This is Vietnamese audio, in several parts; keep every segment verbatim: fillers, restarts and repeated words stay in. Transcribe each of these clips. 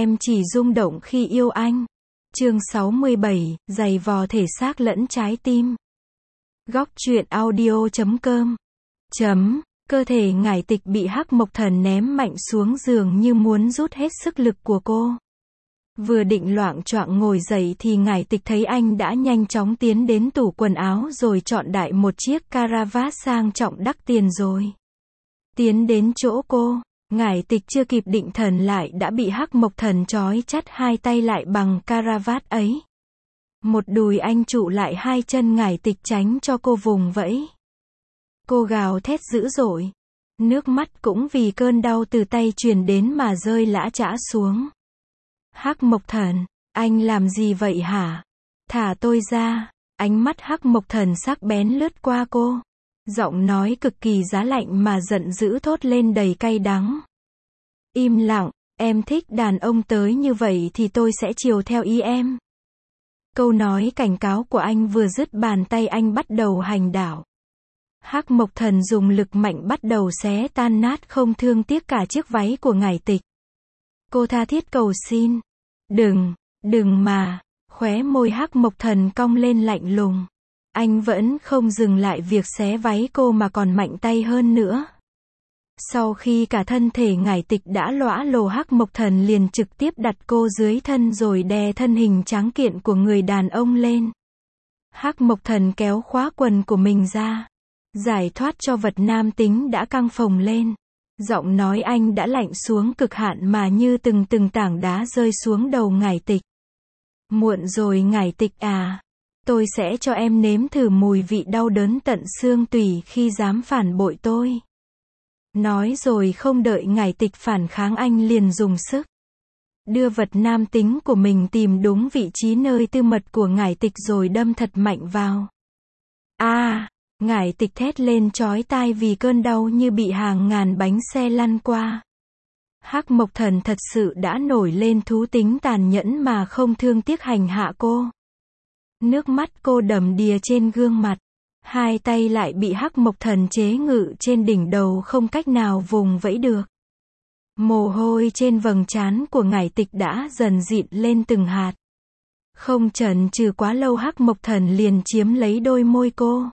Em chỉ rung động khi yêu anh. Chương sáu mươi bảy, giày vò thể xác lẫn trái tim. Góc truyện audio chấm com. Chấm, cơ thể Ngải Tịch bị Hắc Mộc Thần ném mạnh xuống giường như muốn rút hết sức lực của cô. Vừa định loạng choạng ngồi dậy thì Ngải Tịch thấy anh đã nhanh chóng tiến đến tủ quần áo rồi chọn đại một chiếc caravat sang trọng đắt tiền rồi. Tiến đến chỗ cô, Ngải Tịch chưa kịp định thần lại đã bị Hắc Mộc Thần trói chặt hai tay lại bằng caravat ấy. Một đùi anh trụ lại hai chân Ngải Tịch tránh cho cô vùng vẫy. Cô gào thét dữ dội. Nước mắt cũng vì cơn đau từ tay truyền đến mà rơi lã chã xuống. Hắc Mộc Thần, anh làm gì vậy hả? Thả tôi ra. Ánh mắt Hắc Mộc Thần sắc bén lướt qua cô. Giọng nói cực kỳ giá lạnh mà giận dữ thốt lên đầy cay đắng. Im lặng, em thích đàn ông tới như vậy thì tôi sẽ chiều theo ý em. Câu nói cảnh cáo của anh vừa dứt bàn tay anh bắt đầu hành đảo. Hắc Mộc Thần dùng lực mạnh bắt đầu xé tan nát không thương tiếc cả chiếc váy của Ngải Tịch. Cô tha thiết cầu xin. Đừng, đừng mà. Khóe môi Hắc Mộc Thần cong lên lạnh lùng. Anh vẫn không dừng lại việc xé váy cô mà còn mạnh tay hơn nữa. Sau khi cả thân thể Ngải Tịch đã lõa lồ, Hắc Mộc Thần liền trực tiếp đặt cô dưới thân rồi đè thân hình tráng kiện của người đàn ông lên. Hắc Mộc Thần kéo khóa quần của mình ra, giải thoát cho vật nam tính đã căng phồng lên. Giọng nói anh đã lạnh xuống cực hạn mà như từng từng tảng đá rơi xuống đầu Ngải Tịch. Muộn rồi Ngải Tịch à. Tôi sẽ cho em nếm thử mùi vị đau đớn tận xương tủy khi dám phản bội tôi. Nói rồi không đợi Ngải Tịch phản kháng anh liền dùng sức đưa vật nam tính của mình tìm đúng vị trí nơi tư mật của Ngải Tịch rồi đâm thật mạnh vào. A, à, Ngải Tịch thét lên chói tai vì cơn đau như bị hàng ngàn bánh xe lăn qua. Hắc Mộc Thần thật sự đã nổi lên thú tính tàn nhẫn mà không thương tiếc hành hạ cô. Nước mắt cô đầm đìa trên gương mặt. Hai tay lại bị Hắc Mộc Thần chế ngự trên đỉnh đầu không cách nào vùng vẫy được. Mồ hôi trên vầng trán của Ngải Tịch đã dần dịn lên từng hạt. Không chần chừ quá lâu Hắc Mộc Thần liền chiếm lấy đôi môi cô.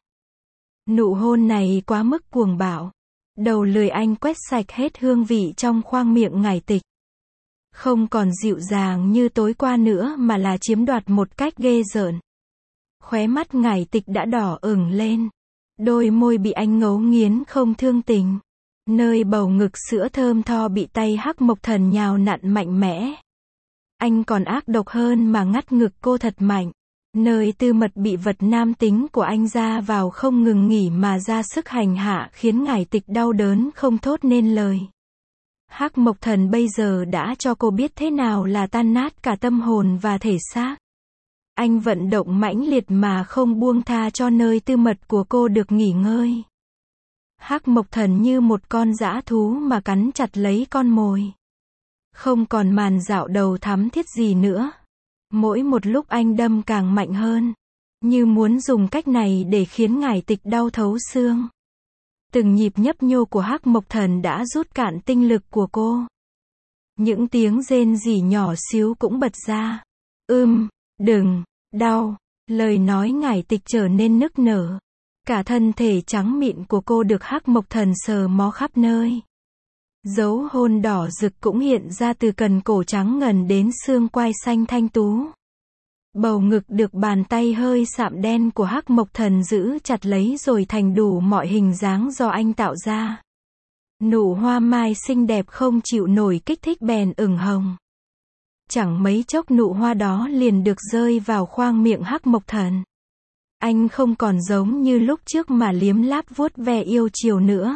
Nụ hôn này quá mức cuồng bạo. Đầu lưỡi anh quét sạch hết hương vị trong khoang miệng Ngải Tịch. Không còn dịu dàng như tối qua nữa mà là chiếm đoạt một cách ghê rợn. Khóe mắt Ngải Tịch đã đỏ ửng lên. Đôi môi bị anh ngấu nghiến không thương tình. Nơi bầu ngực sữa thơm tho bị tay Hắc Mộc Thần nhào nặn mạnh mẽ. Anh còn ác độc hơn mà ngắt ngực cô thật mạnh. Nơi tư mật bị vật nam tính của anh ra vào không ngừng nghỉ mà ra sức hành hạ khiến Ngải Tịch đau đớn không thốt nên lời. Hắc Mộc Thần bây giờ đã cho cô biết thế nào là tan nát cả tâm hồn và thể xác. Anh vận động mãnh liệt mà không buông tha cho nơi tư mật của cô được nghỉ ngơi. Hắc Mộc Thần như một con dã thú mà cắn chặt lấy con mồi. Không còn màn dạo đầu thắm thiết gì nữa. Mỗi một lúc anh đâm càng mạnh hơn. Như muốn dùng cách này để khiến Ngải Tịch đau thấu xương. Từng nhịp nhấp nhô của Hắc Mộc Thần đã rút cạn tinh lực của cô. Những tiếng rên rỉ nhỏ xíu cũng bật ra. Ưm, đừng, đau. Lời nói Ngải Tịch trở nên nức nở. Cả thân thể trắng mịn của cô được Hắc Mộc Thần sờ mó khắp nơi. Dấu hôn đỏ rực cũng hiện ra từ cần cổ trắng ngần đến xương quai xanh thanh tú. Bầu ngực được bàn tay hơi sạm đen của Hắc Mộc Thần giữ chặt lấy rồi thành đủ mọi hình dáng do anh tạo ra. Nụ hoa mai xinh đẹp không chịu nổi kích thích bèn ửng hồng. Chẳng mấy chốc nụ hoa đó liền được rơi vào khoang miệng Hắc Mộc Thần. Anh không còn giống như lúc trước mà liếm láp vuốt ve yêu chiều nữa.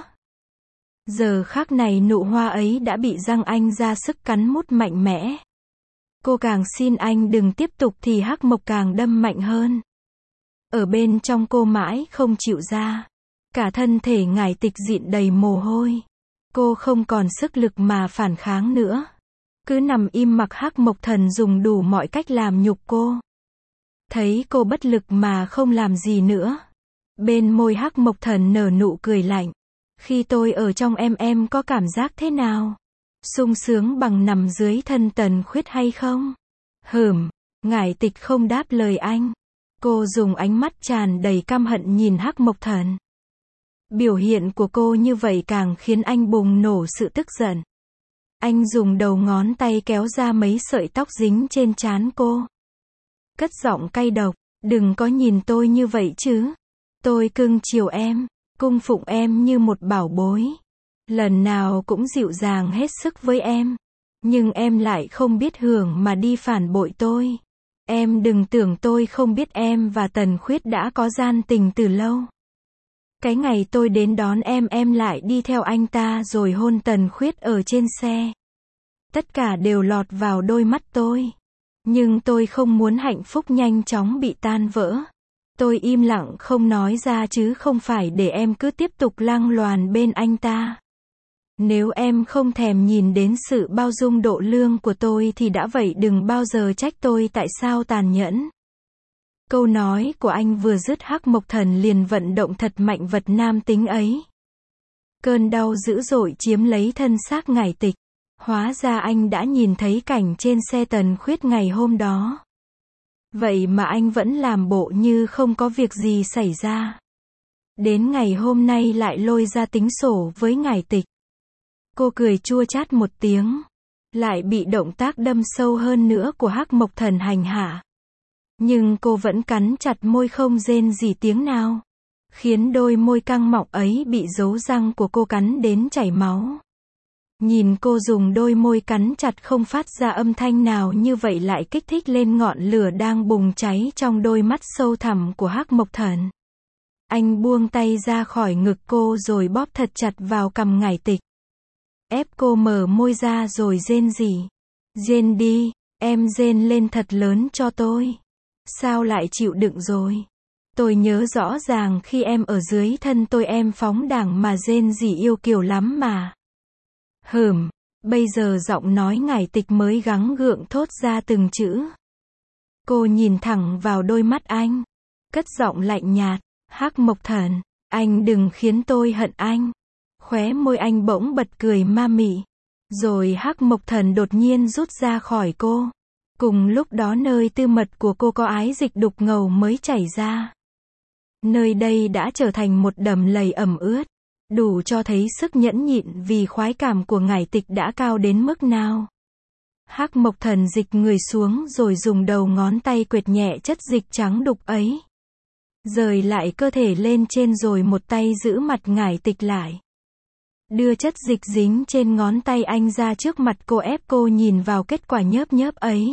Giờ khắc này nụ hoa ấy đã bị răng anh ra sức cắn mút mạnh mẽ. Cô càng xin anh đừng tiếp tục thì Hắc Mộc càng đâm mạnh hơn. Ở bên trong cô mãi không chịu ra. Cả thân thể Ngải Tịch dịn đầy mồ hôi. Cô không còn sức lực mà phản kháng nữa. Cứ nằm im mặc Hắc Mộc Thần dùng đủ mọi cách làm nhục cô. Thấy cô bất lực mà không làm gì nữa. Bên môi Hắc Mộc Thần nở nụ cười lạnh. Khi tôi ở trong em em có cảm giác thế nào? sung sướng bằng nằm dưới thân Tần Khuyết hay không? Hửm, Ngải Tịch không đáp lời anh. Cô dùng ánh mắt tràn đầy căm hận nhìn Hắc Mộc Thần. Biểu hiện của cô như vậy càng khiến anh bùng nổ sự tức giận. Anh dùng đầu ngón tay kéo ra mấy sợi tóc dính trên trán cô. Cất giọng cay độc, đừng có nhìn tôi như vậy chứ. Tôi cưng chiều em, cung phụng em như một bảo bối. Lần nào cũng dịu dàng hết sức với em. Nhưng em lại không biết hưởng mà đi phản bội tôi. Em đừng tưởng tôi không biết em và Tần Khuyết đã có gian tình từ lâu. Cái ngày tôi đến đón em em lại đi theo anh ta rồi hôn Tần Khuyết ở trên xe. Tất cả đều lọt vào đôi mắt tôi. Nhưng tôi không muốn hạnh phúc nhanh chóng bị tan vỡ. Tôi im lặng không nói ra chứ không phải để em cứ tiếp tục lang loàn bên anh ta. Nếu em không thèm nhìn đến sự bao dung độ lượng của tôi thì đã vậy đừng bao giờ trách tôi tại sao tàn nhẫn. Câu nói của anh vừa dứt Hắc Mộc Thần liền vận động thật mạnh vật nam tính ấy. Cơn đau dữ dội chiếm lấy thân xác Ngải Tịch. Hóa ra anh đã nhìn thấy cảnh trên xe Tần Khuyết ngày hôm đó. Vậy mà anh vẫn làm bộ như không có việc gì xảy ra. Đến ngày hôm nay lại lôi ra tính sổ với Ngải Tịch. Cô cười chua chát một tiếng. Lại bị động tác đâm sâu hơn nữa của Hắc Mộc Thần hành hạ. Nhưng cô vẫn cắn chặt môi không rên gì tiếng nào. Khiến đôi môi căng mọng ấy bị dấu răng của cô cắn đến chảy máu. Nhìn cô dùng đôi môi cắn chặt không phát ra âm thanh nào như vậy lại kích thích lên ngọn lửa đang bùng cháy trong đôi mắt sâu thẳm của Hắc Mộc Thần. Anh buông tay ra khỏi ngực cô rồi bóp thật chặt vào cằm Ngải Tịch. Ép cô mở môi ra rồi rên rỉ. Rên đi, em rên lên thật lớn cho tôi. Sao lại chịu đựng rồi? Tôi nhớ rõ ràng khi em ở dưới thân tôi em phóng đảng mà rên rỉ yêu kiều lắm mà. Hửm, bây giờ giọng nói Ngải Tịch mới gắng gượng thốt ra từng chữ. Cô nhìn thẳng vào đôi mắt anh. Cất giọng lạnh nhạt. Hắc Mộc Thần, anh đừng khiến tôi hận anh. Khóe môi anh bỗng bật cười ma mị. Rồi Hắc Mộc Thần đột nhiên rút ra khỏi cô. Cùng lúc đó nơi tư mật của cô có ái dịch đục ngầu mới chảy ra. Nơi đây đã trở thành một đầm lầy ẩm ướt. Đủ cho thấy sức nhẫn nhịn vì khoái cảm của Ngải Tịch đã cao đến mức nào. Hắc Mộc Thần dịch người xuống rồi dùng đầu ngón tay quệt nhẹ chất dịch trắng đục ấy. Rời lại cơ thể lên trên rồi một tay giữ mặt Ngải Tịch lại. Đưa chất dịch dính trên ngón tay anh ra trước mặt cô ép cô nhìn vào kết quả nhớp nhớp ấy.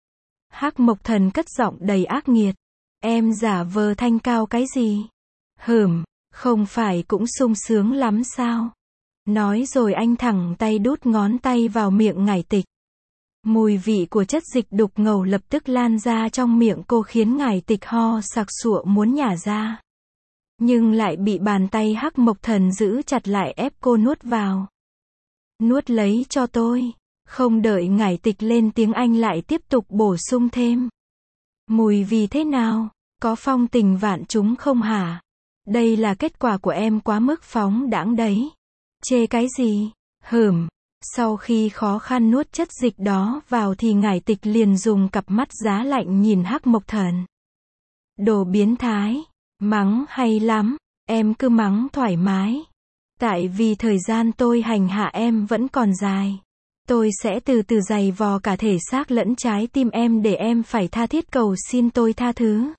Hắc Mộc Thần cất giọng đầy ác nghiệt. Em giả vờ thanh cao cái gì? Hửm, không phải cũng sung sướng lắm sao? Nói rồi anh thẳng tay đút ngón tay vào miệng Ngải Tịch. Mùi vị của chất dịch đục ngầu lập tức lan ra trong miệng cô khiến Ngải Tịch ho sặc sụa muốn nhả ra. Nhưng lại bị bàn tay Hắc Mộc Thần giữ chặt lại ép cô nuốt vào. Nuốt lấy cho tôi. Không đợi Ngải Tịch lên tiếng anh lại tiếp tục bổ sung thêm. Mùi vị thế nào? Có phong tình vạn trúng không hả? Đây là kết quả của em quá mức phóng đãng đấy. Chê cái gì? Hửm. Sau khi khó khăn nuốt chất dịch đó vào thì Ngải Tịch liền dùng cặp mắt giá lạnh nhìn Hắc Mộc Thần. Đồ biến thái. Mắng hay lắm. Em cứ mắng thoải mái. Tại vì thời gian tôi hành hạ em vẫn còn dài. Tôi sẽ từ từ giày vò cả thể xác lẫn trái tim em để em phải tha thiết cầu xin tôi tha thứ.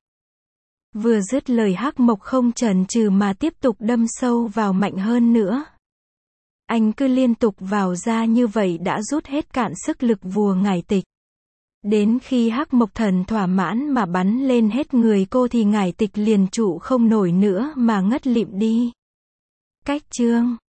Vừa dứt lời Hắc Mộc không chần chừ mà tiếp tục đâm sâu vào mạnh hơn nữa. Anh cứ liên tục vào ra như vậy đã rút hết cạn sức lực vùa Ngải Tịch. Đến khi Hắc Mộc Thần thỏa mãn mà bắn lên hết người cô thì Ngải Tịch liền trụ không nổi nữa mà ngất lịm đi. Cách chương